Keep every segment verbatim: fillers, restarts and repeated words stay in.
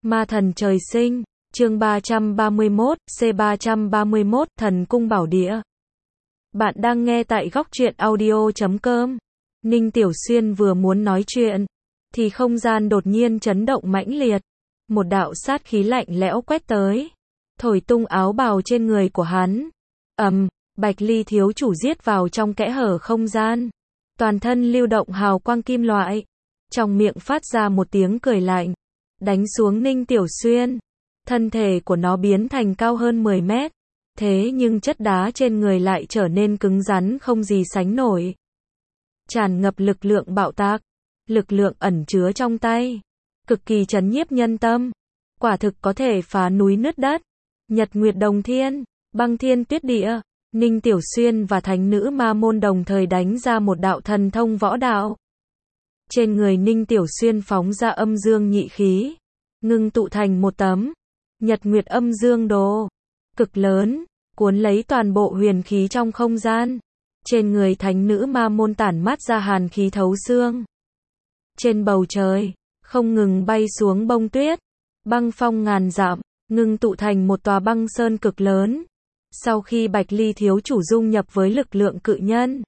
Ma thần trời sinh, chương ba trăm ba mươi mốt, C ba trăm ba mươi mốt, Thần cung bảo địa. Bạn đang nghe tại góc truyện audio chấm com. Ninh Tiểu Xuyên vừa muốn nói chuyện, thì không gian đột nhiên chấn động mãnh liệt. Một đạo sát khí lạnh lẽo quét tới, thổi tung áo bào trên người của hắn. Ầm, Bạch Ly thiếu chủ giết vào trong kẽ hở không gian. Toàn thân lưu động hào quang kim loại. Trong miệng phát ra một tiếng cười lạnh, đánh xuống Ninh Tiểu Xuyên. Thân thể của nó biến thành cao hơn mười mét. Thế nhưng chất đá trên người lại trở nên cứng rắn không gì sánh nổi. Tràn ngập lực lượng bạo tạc. Lực lượng ẩn chứa trong tay, cực kỳ chấn nhiếp nhân tâm. Quả thực có thể phá núi nứt đất. Nhật Nguyệt Đồng Thiên, Băng Thiên Tuyết Địa. Ninh Tiểu Xuyên và thánh nữ ma môn đồng thời đánh ra một đạo thần thông võ đạo. Trên người Ninh Tiểu Xuyên phóng ra âm dương nhị khí, ngưng tụ thành một tấm Nhật Nguyệt âm dương đồ cực lớn, cuốn lấy toàn bộ huyền khí trong không gian. Trên người thánh nữ ma môn tản mát ra hàn khí thấu xương. Trên bầu trời, không ngừng bay xuống bông tuyết, băng phong ngàn dặm, ngưng tụ thành một tòa băng sơn cực lớn. Sau khi Bạch Ly thiếu chủ dung nhập với lực lượng cự nhân,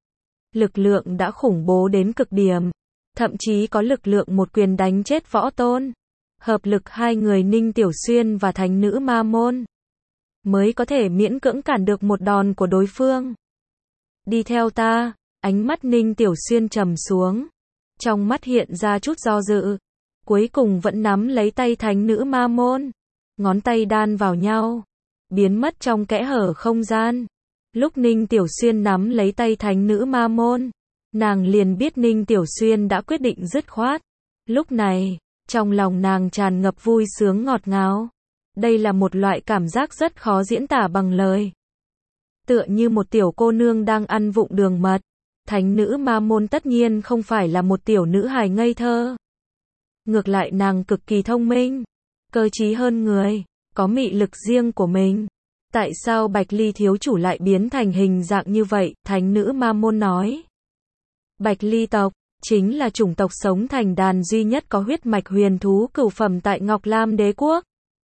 lực lượng đã khủng bố đến cực điểm, thậm chí có lực lượng một quyền đánh chết võ tôn. Hợp lực hai người Ninh Tiểu Xuyên và thánh nữ ma môn mới có thể miễn cưỡng cản được một đòn của đối phương. Đi theo ta. Ánh mắt Ninh Tiểu Xuyên trầm xuống, trong mắt hiện ra chút do dự, cuối cùng vẫn nắm lấy tay thánh nữ ma môn. Ngón tay đan vào nhau, biến mất trong kẽ hở không gian. Lúc Ninh Tiểu Xuyên nắm lấy tay thánh nữ ma môn, nàng liền biết Ninh Tiểu Xuyên đã quyết định dứt khoát. Lúc này, trong lòng nàng tràn ngập vui sướng ngọt ngào. Đây là một loại cảm giác rất khó diễn tả bằng lời. Tựa như một tiểu cô nương đang ăn vụng đường mật. Thánh nữ ma môn tất nhiên không phải là một tiểu nữ hài ngây thơ. Ngược lại nàng cực kỳ thông minh, cơ trí hơn người, có mị lực riêng của mình. Tại sao Bạch Ly thiếu chủ lại biến thành hình dạng như vậy? Thánh nữ ma môn nói. Bạch Ly tộc chính là chủng tộc sống thành đàn duy nhất có huyết mạch huyền thú cửu phẩm tại Ngọc Lam Đế quốc.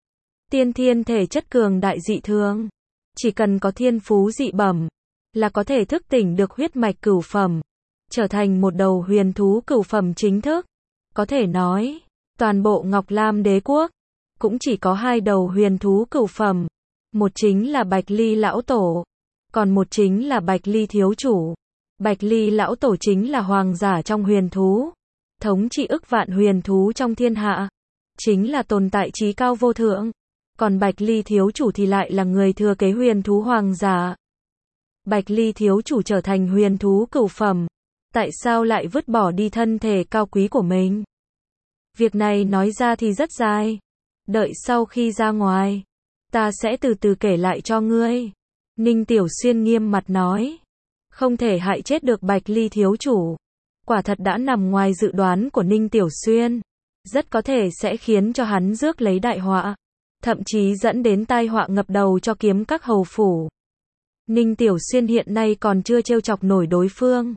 Tiên thiên thể chất cường đại dị thường, chỉ cần có thiên phú dị bẩm là có thể thức tỉnh được huyết mạch cửu phẩm, trở thành một đầu huyền thú cửu phẩm chính thức. Có thể nói, toàn bộ Ngọc Lam Đế quốc cũng chỉ có hai đầu huyền thú cửu phẩm, một chính là Bạch Ly lão tổ, còn một chính là Bạch Ly thiếu chủ. Bạch Ly lão tổ chính là hoàng giả trong huyền thú, thống trị ức vạn huyền thú trong thiên hạ, chính là tồn tại trí cao vô thượng. Còn Bạch Ly thiếu chủ thì lại là người thừa kế huyền thú hoàng giả. Bạch Ly thiếu chủ trở thành huyền thú cửu phẩm, tại sao lại vứt bỏ đi thân thể cao quý của mình? Việc này nói ra thì rất dài, đợi sau khi ra ngoài, ta sẽ từ từ kể lại cho ngươi. Ninh Tiểu Xuyên nghiêm mặt nói, không thể hại chết được Bạch Ly thiếu chủ. Quả thật đã nằm ngoài dự đoán của Ninh Tiểu Xuyên, rất có thể sẽ khiến cho hắn rước lấy đại họa, thậm chí dẫn đến tai họa ngập đầu cho kiếm các hầu phủ. Ninh Tiểu Xuyên hiện nay còn chưa trêu chọc nổi đối phương.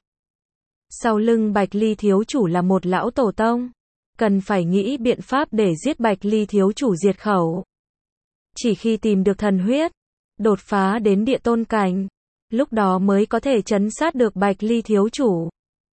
Sau lưng Bạch Ly thiếu chủ là một lão tổ tông, cần phải nghĩ biện pháp để giết Bạch Ly thiếu chủ diệt khẩu. Chỉ khi tìm được thần huyết, đột phá đến địa tôn cảnh, lúc đó mới có thể trấn sát được Bạch Ly thiếu chủ.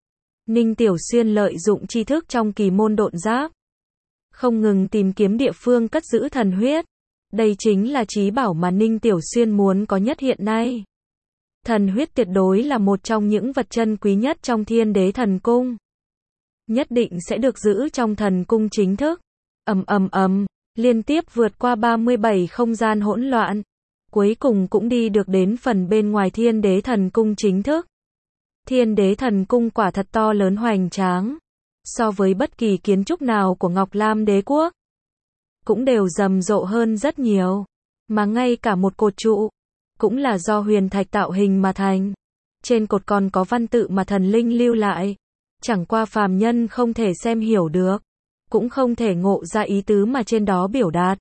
Ninh Tiểu Xuyên lợi dụng tri thức trong kỳ môn độn giáp, không ngừng tìm kiếm địa phương cất giữ thần huyết. Đây chính là trí bảo mà Ninh Tiểu Xuyên muốn có nhất hiện nay. Thần huyết tuyệt đối là một trong những vật chân quý nhất trong Thiên Đế Thần Cung. Nhất định sẽ được giữ trong thần cung chính thức. Ầm ầm ầm, liên tiếp vượt qua ba mươi bảy không gian hỗn loạn, cuối cùng cũng đi được đến phần bên ngoài Thiên Đế Thần Cung chính thức. Thiên Đế Thần Cung quả thật to lớn hoành tráng, so với bất kỳ kiến trúc nào của Ngọc Lam Đế quốc, cũng đều rầm rộ hơn rất nhiều, mà ngay cả một cột trụ cũng là do huyền thạch tạo hình mà thành. Trên cột còn có văn tự mà thần linh lưu lại, chẳng qua phàm nhân không thể xem hiểu được, cũng không thể ngộ ra ý tứ mà trên đó biểu đạt.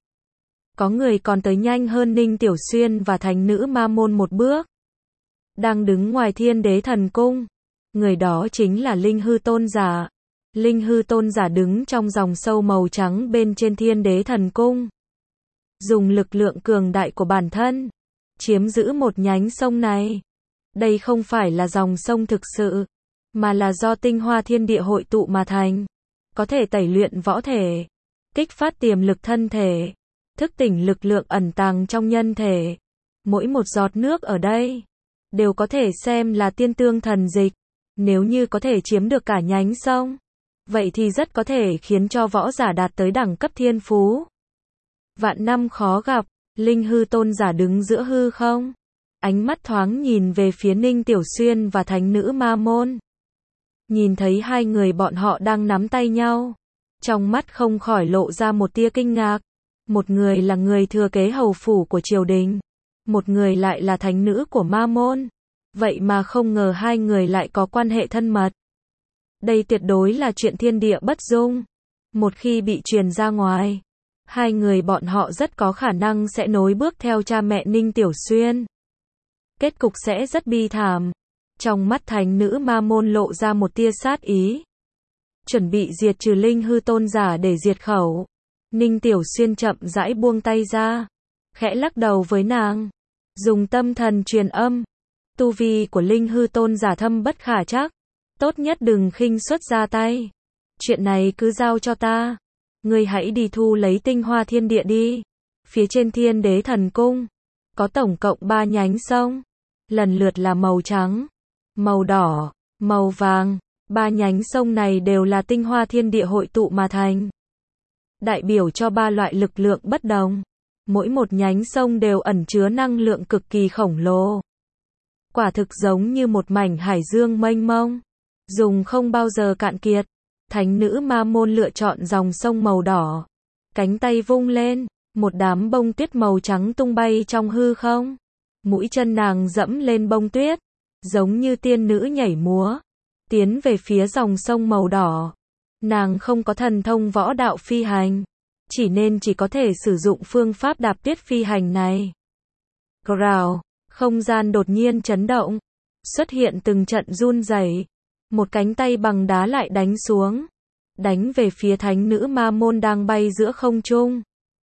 Có người còn tới nhanh hơn Ninh Tiểu Xuyên và thánh nữ ma môn một bước, đang đứng ngoài Thiên Đế Thần Cung. Người đó chính là Linh Hư Tôn giả. Linh hư tôn giả đứng trong dòng sâu màu trắng bên trên thiên đế thần cung. Dùng lực lượng cường đại của bản thân, chiếm giữ một nhánh sông này. Đây không phải là dòng sông thực sự, mà là do tinh hoa thiên địa hội tụ mà thành. Có thể tẩy luyện võ thể, kích phát tiềm lực thân thể, thức tỉnh lực lượng ẩn tàng trong nhân thể. Mỗi một giọt nước ở đây, đều có thể xem là tiên tương thần dịch. Nếu như có thể chiếm được cả nhánh sông, vậy thì rất có thể khiến cho võ giả đạt tới đẳng cấp thiên phú. Vạn năm khó gặp, linh hư tôn giả đứng giữa hư không. Ánh mắt thoáng nhìn về phía Ninh Tiểu Xuyên và thánh nữ Ma Môn. Nhìn thấy hai người bọn họ đang nắm tay nhau. Trong mắt không khỏi lộ ra một tia kinh ngạc. Một người là người thừa kế hầu phủ của triều đình. Một người lại là thánh nữ của Ma Môn. Vậy mà không ngờ hai người lại có quan hệ thân mật. Đây tuyệt đối là chuyện thiên địa bất dung. Một khi bị truyền ra ngoài, hai người bọn họ rất có khả năng sẽ nối bước theo cha mẹ Ninh Tiểu Xuyên. Kết cục sẽ rất bi thảm. Trong mắt thánh nữ Ma Môn lộ ra một tia sát ý. Chuẩn bị diệt trừ linh hư tôn giả để diệt khẩu. Ninh Tiểu Xuyên chậm rãi buông tay ra, khẽ lắc đầu với nàng. Dùng tâm thần truyền âm. Tu vi của linh hư tôn giả thâm bất khả trắc. Tốt nhất đừng khinh suất ra tay. Chuyện này cứ giao cho ta. Ngươi hãy đi thu lấy tinh hoa thiên địa đi. Phía trên thiên đế thần cung, có tổng cộng ba nhánh sông. Lần lượt là màu trắng, màu đỏ, màu vàng. Ba nhánh sông này đều là tinh hoa thiên địa hội tụ mà thành. Đại biểu cho ba loại lực lượng bất đồng. Mỗi một nhánh sông đều ẩn chứa năng lượng cực kỳ khổng lồ. Quả thực giống như một mảnh hải dương mênh mông. Dùng không bao giờ cạn kiệt. Thánh nữ Ma Môn lựa chọn dòng sông màu đỏ. Cánh tay vung lên, một đám bông tuyết màu trắng tung bay trong hư không. Mũi chân nàng dẫm lên bông tuyết, giống như tiên nữ nhảy múa, tiến về phía dòng sông màu đỏ. Nàng không có thần thông võ đạo phi hành, chỉ nên chỉ có thể sử dụng phương pháp đạp tuyết phi hành này. Growl, không gian đột nhiên chấn động, xuất hiện từng trận run rẩy. Một cánh tay bằng đá lại đánh xuống, đánh về phía thánh nữ Ma Môn đang bay giữa không trung.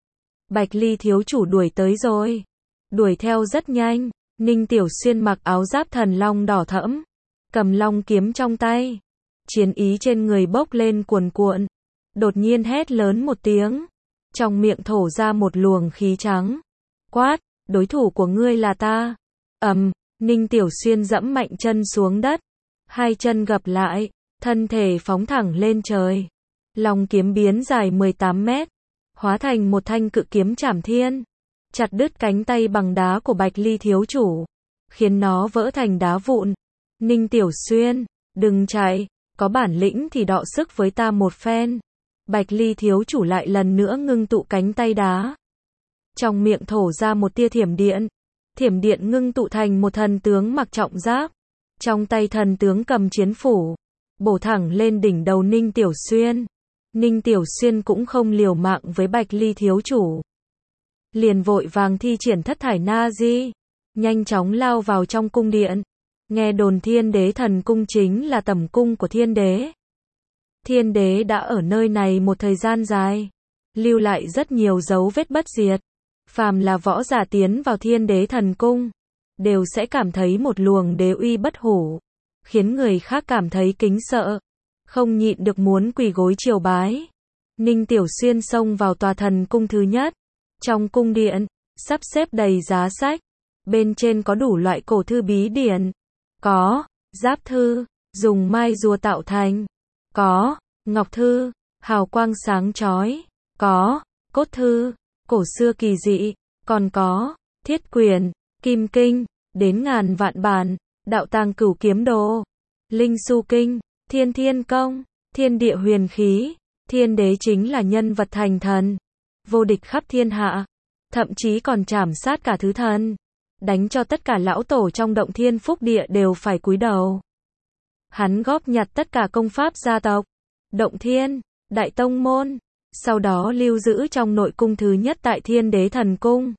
Bạch Ly thiếu chủ đuổi tới rồi. Đuổi theo rất nhanh. Ninh Tiểu Xuyên mặc áo giáp thần long đỏ thẫm, cầm long kiếm trong tay. Chiến ý trên người bốc lên cuồn cuộn. Đột nhiên hét lớn một tiếng, trong miệng thổ ra một luồng khí trắng. Quát, đối thủ của ngươi là ta. Ầm, Ninh Tiểu Xuyên dẫm mạnh chân xuống đất. Hai chân gập lại, thân thể phóng thẳng lên trời. Long kiếm biến dài mười tám mét, hóa thành một thanh cự kiếm trảm thiên, chặt đứt cánh tay bằng đá của Bạch Ly thiếu chủ, khiến nó vỡ thành đá vụn. Ninh Tiểu Xuyên, đừng chạy, có bản lĩnh thì đọ sức với ta một phen. Bạch Ly thiếu chủ lại lần nữa ngưng tụ cánh tay đá. Trong miệng thổ ra một tia thiểm điện. Thiểm điện ngưng tụ thành một thần tướng mặc trọng giáp. Trong tay thần tướng cầm chiến phủ, bổ thẳng lên đỉnh đầu Ninh Tiểu Xuyên. Ninh Tiểu Xuyên cũng không liều mạng với Bạch Ly thiếu chủ. Liền vội vàng thi triển thất thải na di, nhanh chóng lao vào trong cung điện. Nghe đồn thiên đế thần cung chính là tẩm cung của thiên đế. Thiên đế đã ở nơi này một thời gian dài, lưu lại rất nhiều dấu vết bất diệt. Phàm là võ giả tiến vào thiên đế thần cung, đều sẽ cảm thấy một luồng đế uy bất hủ, khiến người khác cảm thấy kính sợ, không nhịn được muốn quỳ gối triều bái. Ninh Tiểu Xuyên xông vào tòa thần cung thứ nhất. Trong cung điện, sắp xếp đầy giá sách, bên trên có đủ loại cổ thư bí điển. Có giáp thư, dùng mai rùa tạo thành. Có ngọc thư, hào quang sáng chói. Có cốt thư, cổ xưa kỳ dị. Còn có thiết quyền, kim kinh, đến ngàn vạn bản, đạo tàng cửu kiếm đồ, linh su kinh, thiên thiên công, thiên địa huyền khí. Thiên đế chính là nhân vật thành thần, vô địch khắp thiên hạ, thậm chí còn trảm sát cả thứ thần, đánh cho tất cả lão tổ trong động thiên phúc địa đều phải cúi đầu. Hắn góp nhặt tất cả công pháp gia tộc, động thiên, đại tông môn, sau đó lưu giữ trong nội cung thứ nhất tại thiên đế thần cung.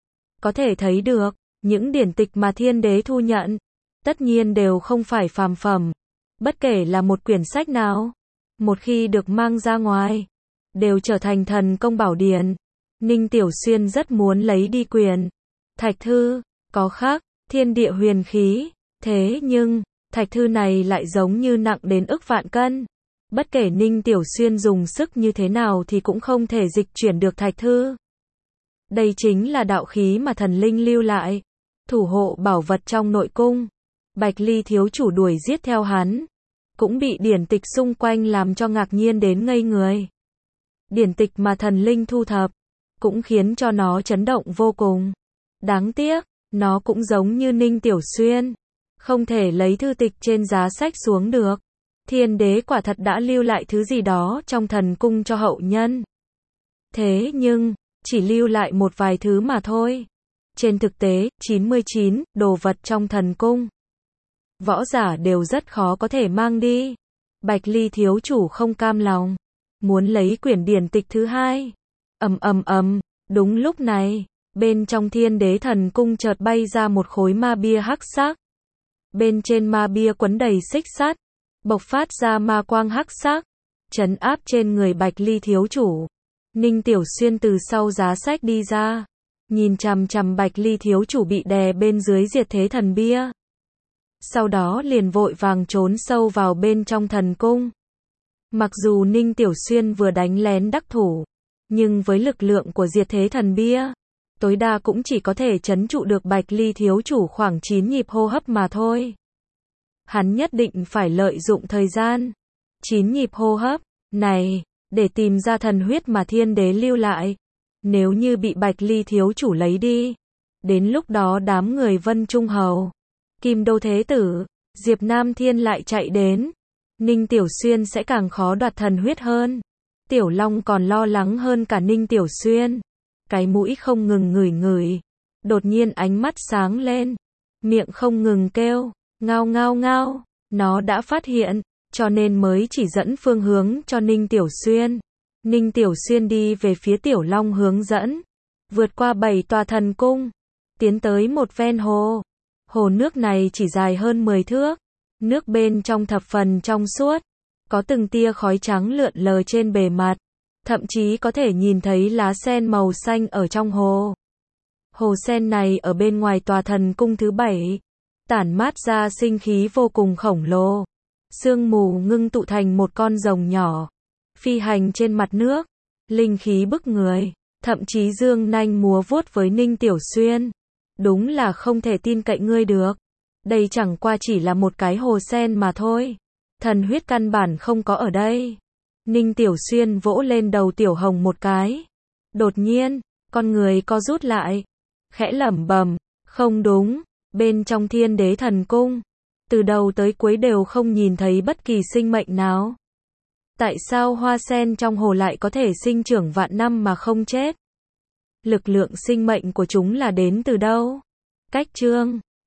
Có thể thấy được, những điển tịch mà thiên đế thu nhận, tất nhiên đều không phải phàm phẩm, bất kể là một quyển sách nào, một khi được mang ra ngoài, đều trở thành thần công bảo điển. Ninh Tiểu Xuyên rất muốn lấy đi quyền thạch thư, có khắc thiên địa huyền khí, thế nhưng, thạch thư này lại giống như nặng đến ức vạn cân. Bất kể Ninh Tiểu Xuyên dùng sức như thế nào thì cũng không thể dịch chuyển được thạch thư. Đây chính là đạo khí mà thần linh lưu lại, thủ hộ bảo vật trong nội cung. Bạch Ly thiếu chủ đuổi giết theo hắn, cũng bị điển tịch xung quanh làm cho ngạc nhiên đến ngây người. Điển tịch mà thần linh thu thập, cũng khiến cho nó chấn động vô cùng. Đáng tiếc, nó cũng giống như Ninh Tiểu Xuyên, không thể lấy thư tịch trên giá sách xuống được. Thiên đế quả thật đã lưu lại thứ gì đó trong thần cung cho hậu nhân. Thế nhưng, chỉ lưu lại một vài thứ mà thôi. Trên thực tế, chín mươi chín đồ vật trong thần cung, võ giả đều rất khó có thể mang đi. Bạch Ly thiếu chủ không cam lòng, muốn lấy quyển điển tịch thứ hai. Ầm ầm ầm, đúng lúc này, bên trong Thiên Đế Thần Cung chợt bay ra một khối ma bia hắc sắc. Bên trên ma bia quấn đầy xích sắt, bộc phát ra ma quang hắc sắc, trấn áp trên người Bạch Ly thiếu chủ. Ninh Tiểu Xuyên từ sau giá sách đi ra, nhìn chằm chằm Bạch Ly thiếu chủ bị đè bên dưới diệt thế thần bia. Sau đó liền vội vàng trốn sâu vào bên trong thần cung. Mặc dù Ninh Tiểu Xuyên vừa đánh lén đắc thủ, nhưng với lực lượng của diệt thế thần bia, tối đa cũng chỉ có thể trấn trụ được Bạch Ly thiếu chủ khoảng chín nhịp hô hấp mà thôi. Hắn nhất định phải lợi dụng thời gian chín nhịp hô hấp này để tìm ra thần huyết mà thiên đế lưu lại. Nếu như bị Bạch Ly thiếu chủ lấy đi, đến lúc đó đám người Vân Trung Hầu, Kim Đô Thế Tử, Diệp Nam Thiên lại chạy đến, Ninh Tiểu Xuyên sẽ càng khó đoạt thần huyết hơn. Tiểu Long còn lo lắng hơn cả Ninh Tiểu Xuyên. Cái mũi không ngừng ngửi ngửi, đột nhiên ánh mắt sáng lên, miệng không ngừng kêu, ngao ngao ngao, nó đã phát hiện, cho nên mới chỉ dẫn phương hướng cho Ninh Tiểu Xuyên. Ninh Tiểu Xuyên đi về phía Tiểu Long hướng dẫn, vượt qua bảy tòa thần cung, tiến tới một ven hồ. Hồ nước này chỉ dài hơn mười thước, nước bên trong thập phần trong suốt, có từng tia khói trắng lượn lờ trên bề mặt, thậm chí có thể nhìn thấy lá sen màu xanh ở trong hồ. Hồ sen này ở bên ngoài tòa thần cung thứ bảy, tản mát ra sinh khí vô cùng khổng lồ. Sương mù ngưng tụ thành một con rồng nhỏ, phi hành trên mặt nước, linh khí bức người, thậm chí dương nanh múa vuốt với Ninh Tiểu Xuyên. Đúng là không thể tin cậy ngươi được. Đây chẳng qua chỉ là một cái hồ sen mà thôi. Thần huyết căn bản không có ở đây. Ninh Tiểu Xuyên vỗ lên đầu Tiểu Hồng một cái. Đột nhiên, con người co rút lại, khẽ lẩm bẩm, không đúng, bên trong Thiên Đế Thần Cung, từ đầu tới cuối đều không nhìn thấy bất kỳ sinh mệnh nào. Tại sao hoa sen trong hồ lại có thể sinh trưởng vạn năm mà không chết? Lực lượng sinh mệnh của chúng là đến từ đâu? Cách chương